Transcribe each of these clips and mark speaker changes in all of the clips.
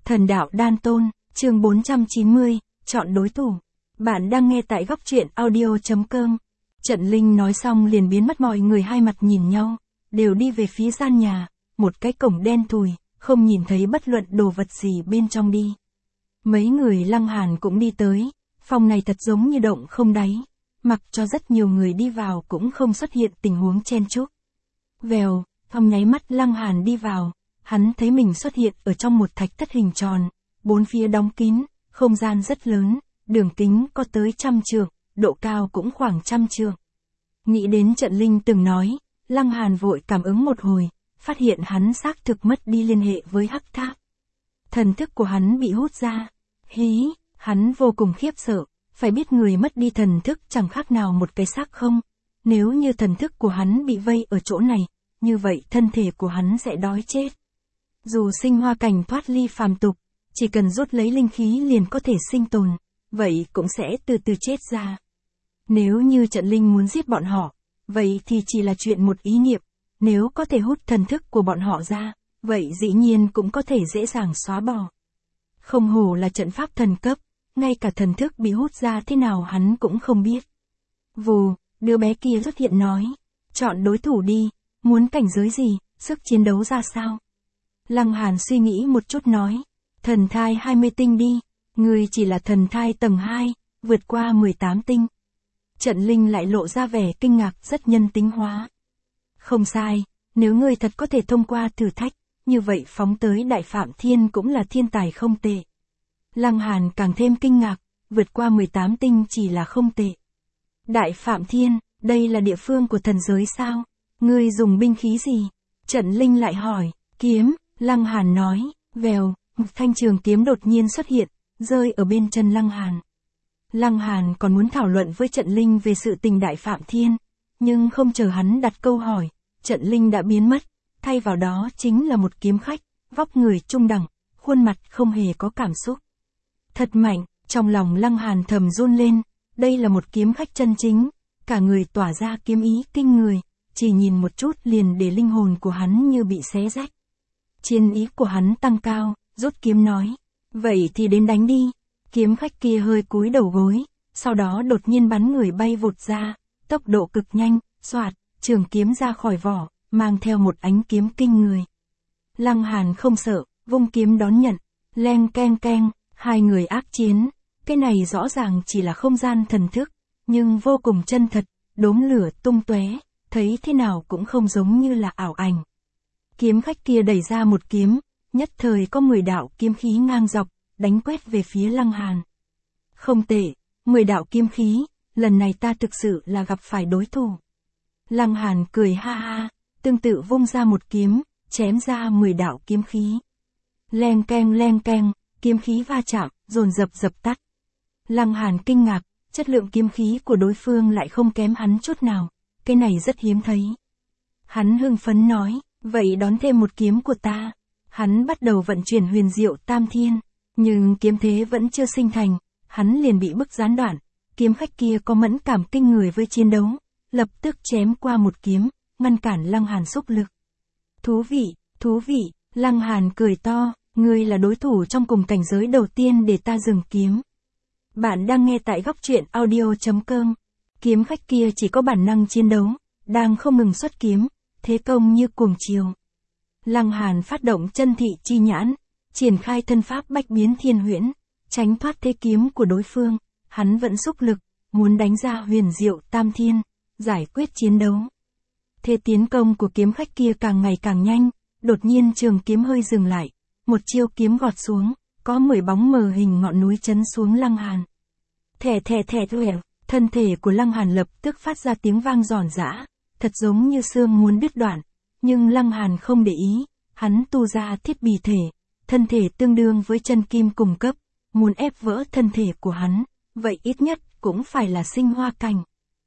Speaker 1: Thần đạo đan tôn, chương 490, chọn đối thủ. Bạn đang nghe tại góc truyện audio.com. Trận Linh nói xong liền biến mất, mọi người hai mặt nhìn nhau, đều đi về phía gian nhà, một cái cổng đen thùi, không nhìn thấy bất luận đồ vật gì bên trong đi. Mấy người Lăng Hàn cũng đi tới, phòng này thật giống như động không đáy, mặc cho rất nhiều người đi vào cũng không xuất hiện tình huống chen chúc. Vèo, trong nháy mắt Lăng Hàn đi vào, hắn thấy mình xuất hiện ở trong một thạch thất hình tròn, bốn phía đóng kín, không gian rất lớn, đường kính có tới 100 trượng, độ cao cũng khoảng 100 trượng. Nghĩ đến Trận Linh từng nói, Lăng Hàn vội cảm ứng một hồi, phát hiện hắn xác thực mất đi liên hệ với hắc tháp. Thần thức của hắn bị hút ra. Hí, hắn vô cùng khiếp sợ, phải biết người mất đi thần thức chẳng khác nào một cái xác không. Nếu như thần thức của hắn bị vây ở chỗ này, như vậy thân thể của hắn sẽ đói chết. Dù sinh hoa cảnh thoát ly phàm tục, chỉ cần rút lấy linh khí liền có thể sinh tồn, vậy cũng sẽ từ từ chết ra. Nếu như Trận Linh muốn giết bọn họ, vậy thì chỉ là chuyện một ý niệm, nếu có thể hút thần thức của bọn họ ra, vậy dĩ nhiên cũng có thể dễ dàng xóa bỏ. Không hổ là trận pháp thần cấp, ngay cả thần thức bị hút ra thế nào hắn cũng không biết. Vù, đứa bé kia xuất hiện nói, chọn đối thủ đi, muốn cảnh giới gì, sức chiến đấu ra sao? Lăng Hàn suy nghĩ một chút nói, thần thai 20 tinh đi, người chỉ là thần thai tầng 2, vượt qua 18 tinh. Trận Linh lại lộ ra vẻ kinh ngạc rất nhân tính hóa. Không sai, nếu người thật có thể thông qua thử thách, như vậy phóng tới Đại Phạm Thiên cũng là thiên tài không tệ. Lăng Hàn càng thêm kinh ngạc, vượt qua 18 tinh chỉ là không tệ. Đại Phạm Thiên, đây là địa phương của thần giới sao? Ngươi dùng binh khí gì? Trận Linh lại hỏi, kiếm, Lăng Hàn nói, vèo, một thanh trường kiếm đột nhiên xuất hiện, rơi ở bên chân Lăng Hàn. Lăng Hàn còn muốn thảo luận với Trận Linh về sự tình Đại Phạm Thiên, nhưng không chờ hắn đặt câu hỏi, Trận Linh đã biến mất, thay vào đó chính là một kiếm khách, vóc người trung đẳng, khuôn mặt không hề có cảm xúc. Thật mạnh, trong lòng Lăng Hàn thầm run lên, đây là một kiếm khách chân chính, cả người tỏa ra kiếm ý kinh người, chỉ nhìn một chút liền để linh hồn của hắn như bị xé rách. Chiến ý của hắn tăng cao, rút kiếm nói, vậy thì đến đánh đi. Kiếm khách kia hơi cúi đầu gối, sau đó đột nhiên bắn người bay vụt ra, tốc độ cực nhanh, xoạt, trường kiếm ra khỏi vỏ, mang theo một ánh kiếm kinh người. Lăng Hàn không sợ, vung kiếm đón nhận, leng keng keng, hai người ác chiến, cái này rõ ràng chỉ là không gian thần thức, nhưng vô cùng chân thật, đốm lửa tung tóe, thấy thế nào cũng không giống như là ảo ảnh. Kiếm khách kia đẩy ra một kiếm, nhất thời có 10 đạo kiếm khí ngang dọc, đánh quét về phía Lăng Hàn. Không tệ, 10 đạo kiếm khí, lần này ta thực sự là gặp phải đối thủ. Lăng Hàn cười ha ha, tương tự vung ra một kiếm, chém ra 10 đạo kiếm khí. Leng keng, kiếm khí va chạm, dồn dập tắt. Lăng Hàn kinh ngạc, chất lượng kiếm khí của đối phương lại không kém hắn chút nào, cái này rất hiếm thấy. Hắn hưng phấn nói, vậy đón thêm một kiếm của ta. Hắn bắt đầu vận chuyển huyền diệu tam thiên, nhưng kiếm thế vẫn chưa sinh thành, hắn liền bị bức gián đoạn. Kiếm khách kia có mẫn cảm kinh người với chiến đấu, lập tức chém qua một kiếm, ngăn cản Lăng Hàn xúc lực. Thú vị, Lăng Hàn cười to, ngươi là đối thủ trong cùng cảnh giới đầu tiên để ta dừng kiếm. Bạn đang nghe tại góc truyện audio.com. Kiếm khách kia chỉ có bản năng chiến đấu, đang không ngừng xuất kiếm, thế công như cuồng chiều. Lăng Hàn phát động chân thị chi nhãn, triển khai thân pháp bách biến thiên huyễn, tránh thoát thế kiếm của đối phương, hắn vẫn xúc lực, muốn đánh ra huyền diệu tam thiên, giải quyết chiến đấu. Thế tiến công của kiếm khách kia càng ngày càng nhanh, đột nhiên trường kiếm hơi dừng lại, một chiêu kiếm gọt xuống, có 10 bóng mờ hình ngọn núi chấn xuống Lăng Hàn. Thè, thân thể của Lăng Hàn lập tức phát ra tiếng vang giòn giã, thật giống như xương muốn đứt đoạn, nhưng Lăng Hàn không để ý, hắn tu ra thiết bị thể, thân thể tương đương với chân kim cùng cấp, muốn ép vỡ thân thể của hắn, vậy ít nhất cũng phải là sinh hoa cảnh.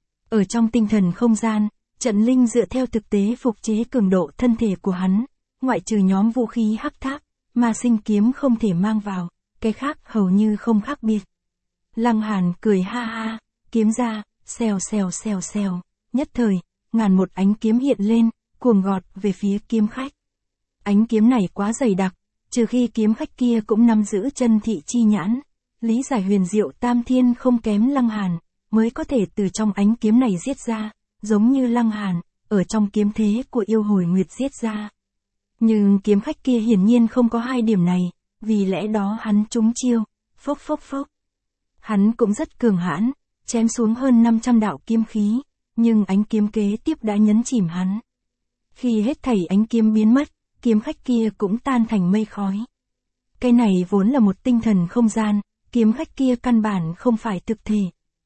Speaker 1: Ở trong tinh thần không gian, Trận Linh dựa theo thực tế phục chế cường độ thân thể của hắn, ngoại trừ nhóm vũ khí hắc tháp, mà sinh kiếm không thể mang vào, cái khác hầu như không khác biệt. Lăng Hàn cười ha ha, kiếm ra, xèo, nhất thời, ngàn một ánh kiếm hiện lên, cuồng gọt về phía kiếm khách. Ánh kiếm này quá dày đặc, Trừ khi kiếm khách kia cũng nắm giữ chân thị chi nhãn, lý giải huyền diệu tam thiên không kém Lăng Hàn, mới có thể từ trong ánh kiếm này giết ra, giống như Lăng Hàn, ở trong kiếm thế của yêu hồi nguyệt giết ra. Nhưng kiếm khách kia hiển nhiên không có hai điểm này, vì lẽ đó hắn trúng chiêu, phốc phốc phốc. Hắn cũng rất cường hãn, chém xuống hơn 500 đạo kiếm khí, nhưng ánh kiếm kế tiếp đã nhấn chìm hắn. Khi hết thảy ánh kiếm biến mất, kiếm khách kia cũng tan thành mây khói. Cái này vốn là một tinh thần không gian, kiếm khách kia căn bản không phải thực thể.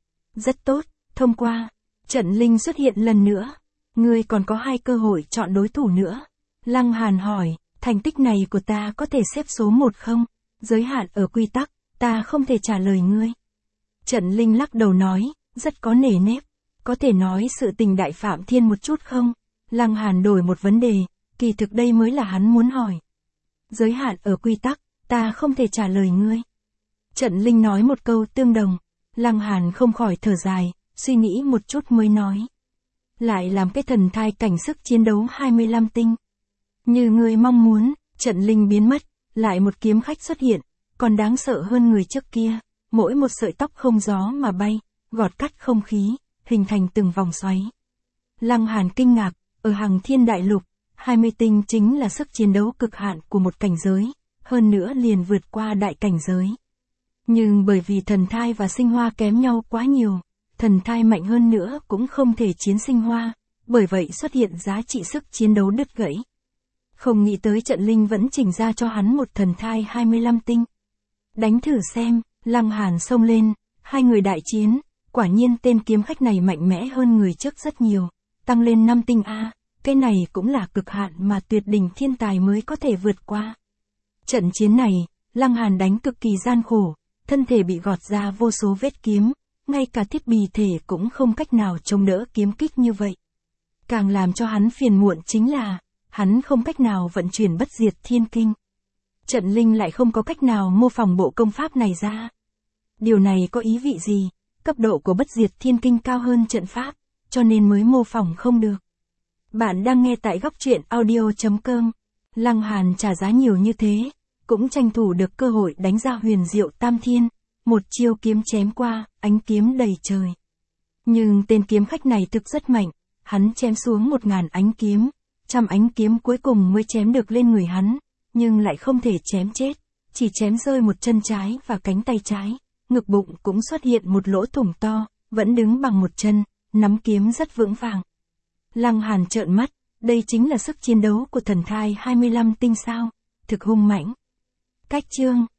Speaker 1: Rất tốt, thông qua. Trận linh xuất hiện lần nữa. Ngươi còn có 2 cơ hội chọn đối thủ nữa. Lăng Hàn hỏi, thành tích này của ta có thể xếp số 1 không? Giới hạn ở quy tắc, ta không thể trả lời ngươi. Trận linh lắc đầu nói, rất có nể nếp. Có thể nói sự tình đại phạm thiên một chút không? Lăng Hàn đổi một vấn đề, kỳ thực đây mới là hắn muốn hỏi. Giới hạn ở quy tắc, ta không thể trả lời ngươi. Trận linh nói một câu tương đồng. Lăng Hàn không khỏi thở dài, suy nghĩ một chút mới nói. Lại làm cái thần thai cảnh sức chiến đấu 25 tinh. Như ngươi mong muốn, trận linh biến mất, lại một kiếm khách xuất hiện, còn đáng sợ hơn người trước kia, mỗi một sợi tóc không gió mà bay, gọt cắt không khí, hình thành từng vòng xoáy. Lăng Hàn kinh ngạc, ở Hằng Thiên Đại Lục, 20 tinh chính là sức chiến đấu cực hạn của một cảnh giới, hơn nữa liền vượt qua đại cảnh giới. Nhưng bởi vì thần thai và sinh hoa kém nhau quá nhiều, thần thai mạnh hơn nữa cũng không thể chiến sinh hoa, bởi vậy xuất hiện giá trị sức chiến đấu đứt gãy. Không nghĩ tới trận linh vẫn chỉnh ra cho hắn một thần thai 25 tinh. Đánh thử xem, Lăng Hàn xông lên, 2 người đại chiến, quả nhiên tên kiếm khách này mạnh mẽ hơn người trước rất nhiều, tăng lên 5 tinh A, cái này cũng là cực hạn mà tuyệt đỉnh thiên tài mới có thể vượt qua. Trận chiến này, Lăng Hàn đánh cực kỳ gian khổ, thân thể bị gọt ra vô số vết kiếm, ngay cả thiết bị thể cũng không cách nào chống đỡ kiếm kích như vậy. Càng làm cho hắn phiền muộn chính là, hắn không cách nào vận chuyển bất diệt thiên kinh. Trận linh lại không có cách nào mô phỏng bộ công pháp này ra. Điều này có ý vị gì? Cấp độ của bất diệt thiên kinh cao hơn trận pháp, cho nên mới mô phỏng không được. Bạn đang nghe tại góc truyện audio.com. Lăng Hàn trả giá nhiều như thế, cũng tranh thủ được cơ hội đánh ra huyền diệu tam thiên, một chiêu kiếm chém qua, ánh kiếm đầy trời. Nhưng tên kiếm khách này thực rất mạnh, hắn chém xuống 1000 ánh kiếm, 100 ánh kiếm cuối cùng mới chém được lên người hắn, nhưng lại không thể chém chết, chỉ chém rơi một chân trái và cánh tay trái, ngực bụng cũng xuất hiện một lỗ thủng to, vẫn đứng bằng một chân, nắm kiếm rất vững vàng. Lăng Hàn trợn mắt, đây chính là sức chiến đấu của thần thai 25 tinh sao, thực hung mãnh. Cách chương